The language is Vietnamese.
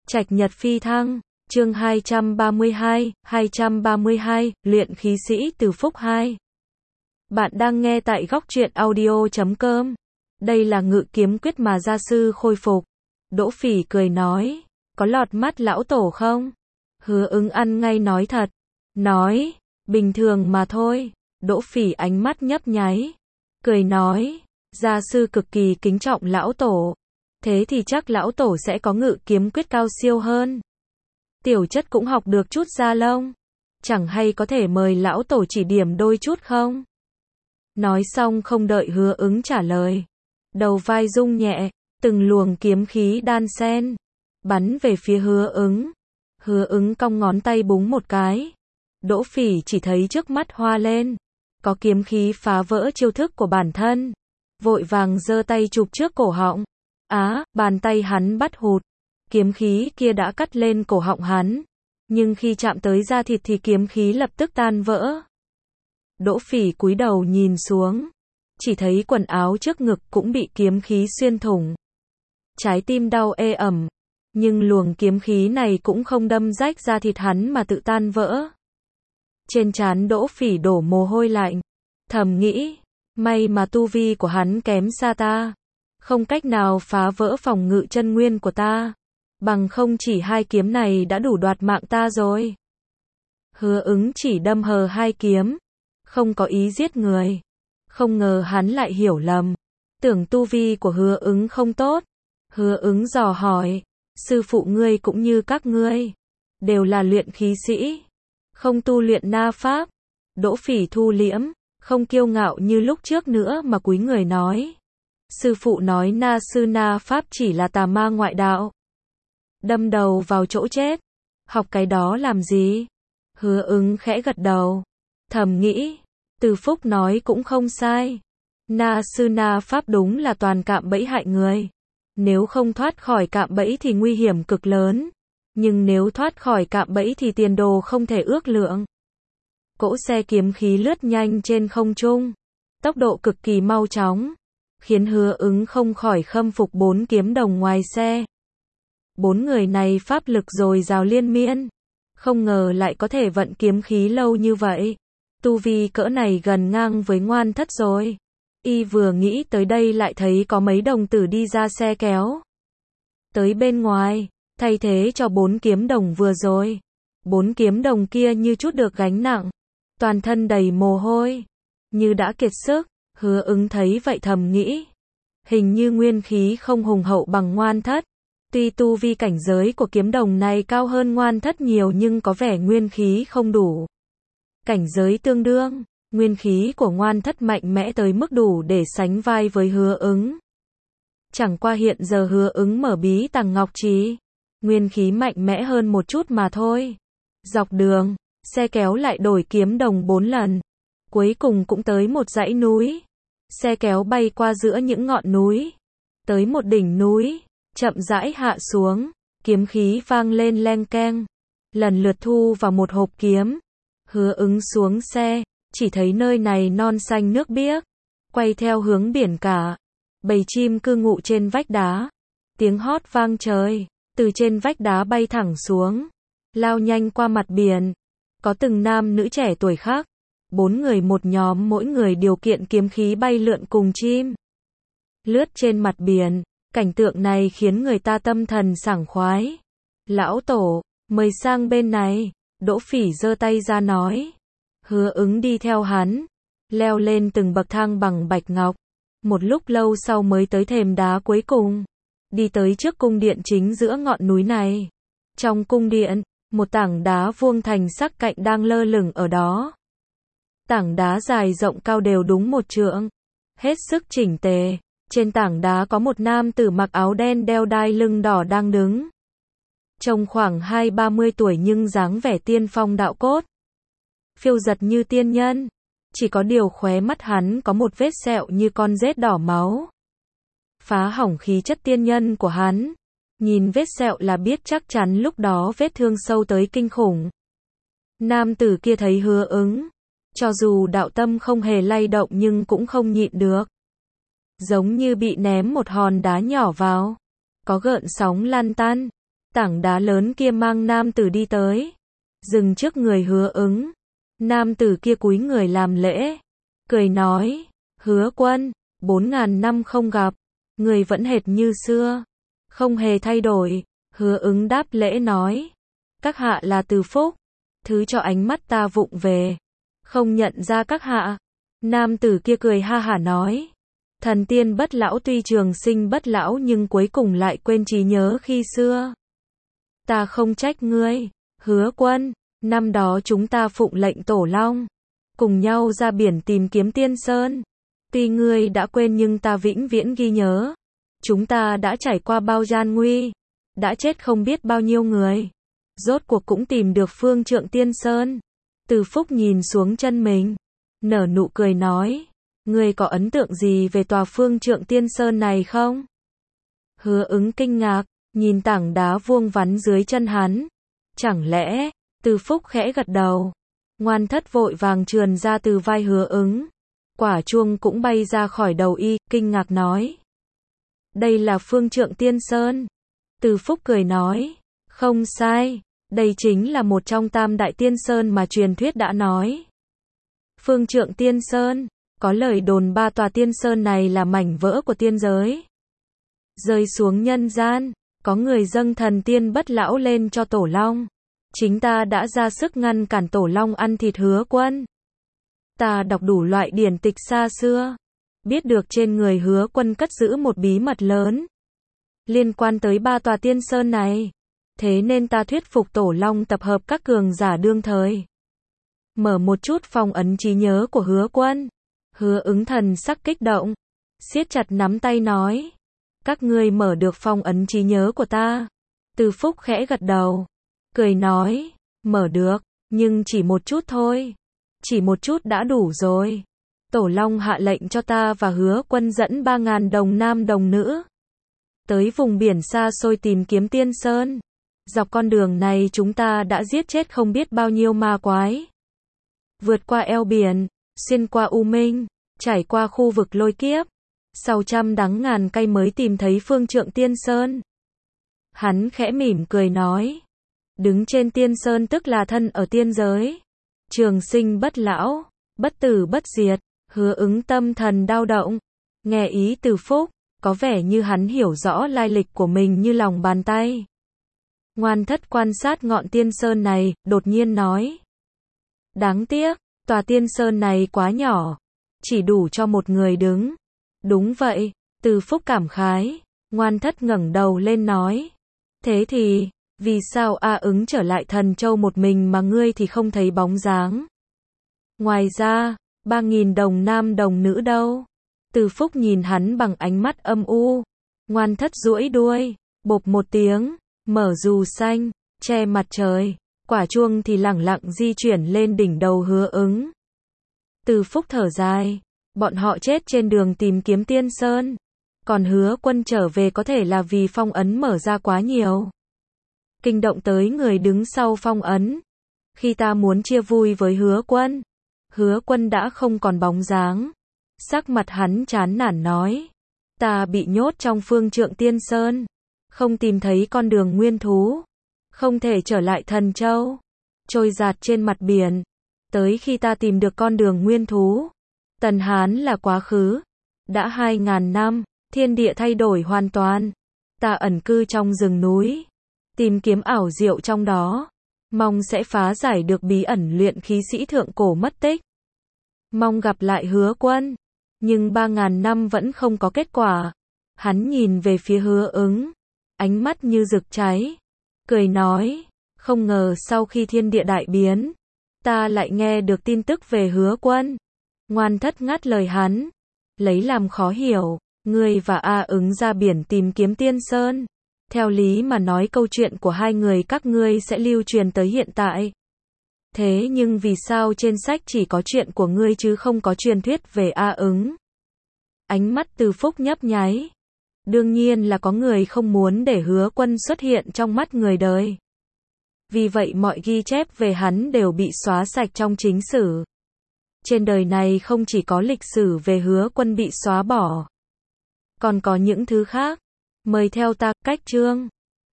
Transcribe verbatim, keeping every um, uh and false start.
Trạch nhật phi thăng, chương hai trăm ba mươi hai, hai trăm ba mươi hai, luyện khí sĩ từ phúc hai. Bạn đang nghe tại góc truyện audio chấm com. Đây là ngự kiếm quyết mà gia sư khôi phục. Đỗ Phỉ cười nói, có lọt mắt lão tổ không? Hứa Ứng ăn ngay nói thật. Nói, bình thường mà thôi. Đỗ Phỉ ánh mắt nhấp nháy. Cười nói, gia sư cực kỳ kính trọng lão tổ. Thế thì chắc lão tổ sẽ có ngự kiếm quyết cao siêu hơn. Tiểu chất cũng học được chút da lông. Chẳng hay có thể mời lão tổ chỉ điểm đôi chút không? Nói xong không đợi Hứa Ứng trả lời. Đầu vai rung nhẹ, từng luồng kiếm khí đan xen, bắn về phía Hứa Ứng. Hứa Ứng cong ngón tay búng một cái. Đỗ Phỉ chỉ thấy trước mắt hoa lên. Có kiếm khí phá vỡ chiêu thức của bản thân. Vội vàng giơ tay chụp trước cổ họng. Á, bàn tay hắn bắt hụt. Kiếm khí kia đã cắt lên cổ họng hắn. Nhưng khi chạm tới da thịt thì kiếm khí lập tức tan vỡ. Đỗ Phỉ cúi đầu nhìn xuống. Chỉ thấy quần áo trước ngực cũng bị kiếm khí xuyên thủng. Trái tim đau ê ẩm. Nhưng luồng kiếm khí này cũng không đâm rách da thịt hắn mà tự tan vỡ. Trên trán Đỗ Phỉ đổ mồ hôi lạnh. Thầm nghĩ, may mà tu vi của hắn kém xa ta. Không cách nào phá vỡ phòng ngự chân nguyên của ta. Bằng không chỉ hai kiếm này đã đủ đoạt mạng ta rồi. Hứa Ứng chỉ đâm hờ hai kiếm. Không có ý giết người. Không ngờ hắn lại hiểu lầm. Tưởng tu vi của Hứa Ứng không tốt. Hứa Ứng dò hỏi. Sư phụ ngươi cũng như các ngươi. Đều là luyện khí sĩ. Không tu luyện na pháp. Đỗ Phỉ thu liễm. Không kiêu ngạo như lúc trước nữa mà cúi người nói. Sư phụ nói na sư na pháp chỉ là tà ma ngoại đạo. Đâm đầu vào chỗ chết. Học cái đó làm gì? Hứa Ứng khẽ gật đầu. Thầm nghĩ. Từ Phúc nói cũng không sai. Na sư na pháp đúng là toàn cạm bẫy hại người. Nếu không thoát khỏi cạm bẫy thì nguy hiểm cực lớn. Nhưng nếu thoát khỏi cạm bẫy thì tiền đồ không thể ước lượng. Cỗ xe kiếm khí lướt nhanh trên không trung. Tốc độ cực kỳ mau chóng. Khiến Hứa Ứng không khỏi khâm phục bốn kiếm đồng ngoài xe. Bốn người này pháp lực dồi dào liên miên. Không ngờ lại có thể vận kiếm khí lâu như vậy. Tu vi cỡ này gần ngang với Ngoan Thất rồi. Y vừa nghĩ tới đây lại thấy có mấy đồng tử đi ra xe kéo. Tới bên ngoài, thay thế cho bốn kiếm đồng vừa rồi. Bốn kiếm đồng kia như chút được gánh nặng. Toàn thân đầy mồ hôi. Như đã kiệt sức. Hứa Ứng thấy vậy thầm nghĩ. Hình như nguyên khí không hùng hậu bằng Ngoan Thất. Tuy tu vi cảnh giới của kiếm đồng này cao hơn Ngoan Thất nhiều nhưng có vẻ nguyên khí không đủ. Cảnh giới tương đương, nguyên khí của Ngoan Thất mạnh mẽ tới mức đủ để sánh vai với Hứa Ứng. Chẳng qua hiện giờ Hứa Ứng mở bí tàng ngọc trì. Nguyên khí mạnh mẽ hơn một chút mà thôi. Dọc đường, xe kéo lại đổi kiếm đồng bốn lần. Cuối cùng cũng tới một dãy núi. Xe kéo bay qua giữa những ngọn núi. Tới một đỉnh núi. Chậm rãi hạ xuống. Kiếm khí vang lên leng keng. Lần lượt thu vào một hộp kiếm. Hứa Ứng xuống xe. Chỉ thấy nơi này non xanh nước biếc. Quay theo hướng biển cả. Bầy chim cư ngụ trên vách đá. Tiếng hót vang trời. Từ trên vách đá bay thẳng xuống. Lao nhanh qua mặt biển. Có từng nam nữ trẻ tuổi khác. Bốn người một nhóm, mỗi người điều kiện kiếm khí bay lượn cùng chim. Lướt trên mặt biển. Cảnh tượng này khiến người ta tâm thần sảng khoái. Lão tổ, mời sang bên này. Đỗ Phỉ giơ tay ra nói. Hứa Ứng đi theo hắn. Leo lên từng bậc thang bằng bạch ngọc. Một lúc lâu sau mới tới thềm đá cuối cùng. Đi tới trước cung điện chính giữa ngọn núi này. Trong cung điện, một tảng đá vuông thành sắc cạnh đang lơ lửng ở đó. Tảng đá dài rộng cao đều đúng một trượng. Hết sức chỉnh tề. Trên tảng đá có một nam tử mặc áo đen đeo đai lưng đỏ đang đứng. Trông khoảng hai ba mươi tuổi nhưng dáng vẻ tiên phong đạo cốt. Phiêu giật như tiên nhân. Chỉ có điều khóe mắt hắn có một vết sẹo như con rết đỏ máu. Phá hỏng khí chất tiên nhân của hắn. Nhìn vết sẹo là biết chắc chắn lúc đó vết thương sâu tới kinh khủng. Nam tử kia thấy Hứa Ứng. Cho dù đạo tâm không hề lay động nhưng cũng không nhịn được. Giống như bị ném một hòn đá nhỏ vào. Có gợn sóng lăn tăn. Tảng đá lớn kia mang nam tử đi tới, dừng trước người Hứa Ứng. Nam tử kia cúi người làm lễ, cười nói, Hứa Quân, bốn ngàn năm không gặp, người vẫn hệt như xưa, không hề thay đổi. Hứa Ứng đáp lễ nói, các hạ là Từ Phúc, thứ cho ánh mắt ta vụng về, không nhận ra các hạ. Nam tử kia cười ha hả nói, thần tiên bất lão tuy trường sinh bất lão nhưng cuối cùng lại quên trí nhớ khi xưa. Ta không trách ngươi, Hứa Quân, năm đó chúng ta phụng lệnh Tổ Long, cùng nhau ra biển tìm kiếm Tiên Sơn. Tuy ngươi đã quên nhưng ta vĩnh viễn ghi nhớ. Chúng ta đã trải qua bao gian nguy, đã chết không biết bao nhiêu người, rốt cuộc cũng tìm được phương Trượng Tiên Sơn. Từ Phúc nhìn xuống chân mình, nở nụ cười nói, ngươi có ấn tượng gì về tòa phương Trượng Tiên Sơn này không? Hứa Ứng kinh ngạc, nhìn tảng đá vuông vắn dưới chân hắn. Chẳng lẽ, Từ Phúc khẽ gật đầu. Ngoan Thất vội vàng trườn ra từ vai Hứa Ứng. Quả chuông cũng bay ra khỏi đầu y, kinh ngạc nói. Đây là phương Trượng Tiên Sơn. Từ Phúc cười nói, không sai, đây chính là một trong tam đại tiên sơn mà truyền thuyết đã nói. Phương Trượng Tiên Sơn, có lời đồn ba tòa tiên sơn này là mảnh vỡ của tiên giới. Rơi xuống nhân gian, có người dâng thần tiên bất lão lên cho Tổ Long. Chính ta đã ra sức ngăn cản Tổ Long ăn thịt Hứa Quân. Ta đọc đủ loại điển tịch xa xưa, biết được trên người Hứa Quân cất giữ một bí mật lớn liên quan tới ba tòa tiên sơn này. Thế nên ta thuyết phục Tổ Long tập hợp các cường giả đương thời, mở một chút phong ấn trí nhớ của Hứa Quân. Hứa Ứng thần sắc kích động, siết chặt nắm tay nói, các ngươi mở được phong ấn trí nhớ của ta. Từ Phúc khẽ gật đầu, cười nói, mở được, nhưng chỉ một chút thôi. Chỉ một chút đã đủ rồi. Tổ Long hạ lệnh cho ta và Hứa Quân dẫn ba ngàn đồng nam đồng nữ tới vùng biển xa xôi tìm kiếm Tiên Sơn. Dọc con đường này chúng ta đã giết chết không biết bao nhiêu ma quái, vượt qua eo biển, xuyên qua U Minh, trải qua khu vực lôi kiếp, sau trăm đắng ngàn cay mới tìm thấy phương Trượng Tiên Sơn. Hắn khẽ mỉm cười nói, đứng trên Tiên Sơn tức là thân ở tiên giới, trường sinh bất lão, bất tử bất diệt. Hứa Ứng tâm thần đau động, nghe ý Từ Phúc, có vẻ như hắn hiểu rõ lai lịch của mình như lòng bàn tay. Ngoan Thất quan sát ngọn Tiên Sơn này, đột nhiên nói, đáng tiếc, tòa Tiên Sơn này quá nhỏ, chỉ đủ cho một người đứng. Đúng vậy, Từ Phúc cảm khái. Ngoan Thất ngẩng đầu lên nói, thế thì, vì sao A Ứng trở lại Thần Châu một mình mà ngươi thì không thấy bóng dáng? Ngoài ra, ba nghìn đồng nam đồng nữ đâu? Từ Phúc nhìn hắn bằng ánh mắt âm u. Ngoan Thất duỗi đuôi, bộp một tiếng, mở dù xanh, che mặt trời. Quả chuông thì lẳng lặng di chuyển lên đỉnh đầu Hứa Ứng. Từ Phúc thở dài, bọn họ chết trên đường tìm kiếm Tiên Sơn, còn Hứa Quân trở về có thể là vì phong ấn mở ra quá nhiều, kinh động tới người đứng sau phong ấn. Khi ta muốn chia vui với Hứa Quân, Hứa Quân đã không còn bóng dáng. Sắc mặt hắn chán nản nói, ta bị nhốt trong phương Trượng Tiên Sơn, không tìm thấy con đường nguyên thú, không thể trở lại Thần Châu, trôi dạt trên mặt biển. Tới khi ta tìm được con đường nguyên thú, Tần Hán là quá khứ. Đã hai ngàn năm, thiên địa thay đổi hoàn toàn. Ta ẩn cư trong rừng núi, tìm kiếm ảo diệu trong đó, mong sẽ phá giải được bí ẩn luyện khí sĩ thượng cổ mất tích. Mong gặp lại Hứa Quân, nhưng ba ngàn năm vẫn không có kết quả. Hắn nhìn về phía Hứa Ứng, ánh mắt như rực cháy, cười nói, không ngờ sau khi thiên địa đại biến, ta lại nghe được tin tức về Hứa Quân. Ngoan Thất ngắt lời hắn, lấy làm khó hiểu, ngươi và A Ứng ra biển tìm kiếm Tiên Sơn. Theo lý mà nói câu chuyện của hai người các ngươi sẽ lưu truyền tới hiện tại. Thế nhưng vì sao trên sách chỉ có chuyện của ngươi chứ không có truyền thuyết về A Ứng? Ánh mắt Từ Phúc nhấp nháy. Đương nhiên là có người không muốn để Hứa Quân xuất hiện trong mắt người đời. Vì vậy mọi ghi chép về hắn đều bị xóa sạch trong chính sử. Trên đời này không chỉ có lịch sử về Hứa Quân bị xóa bỏ, còn có những thứ khác. Mời theo ta, cách chương.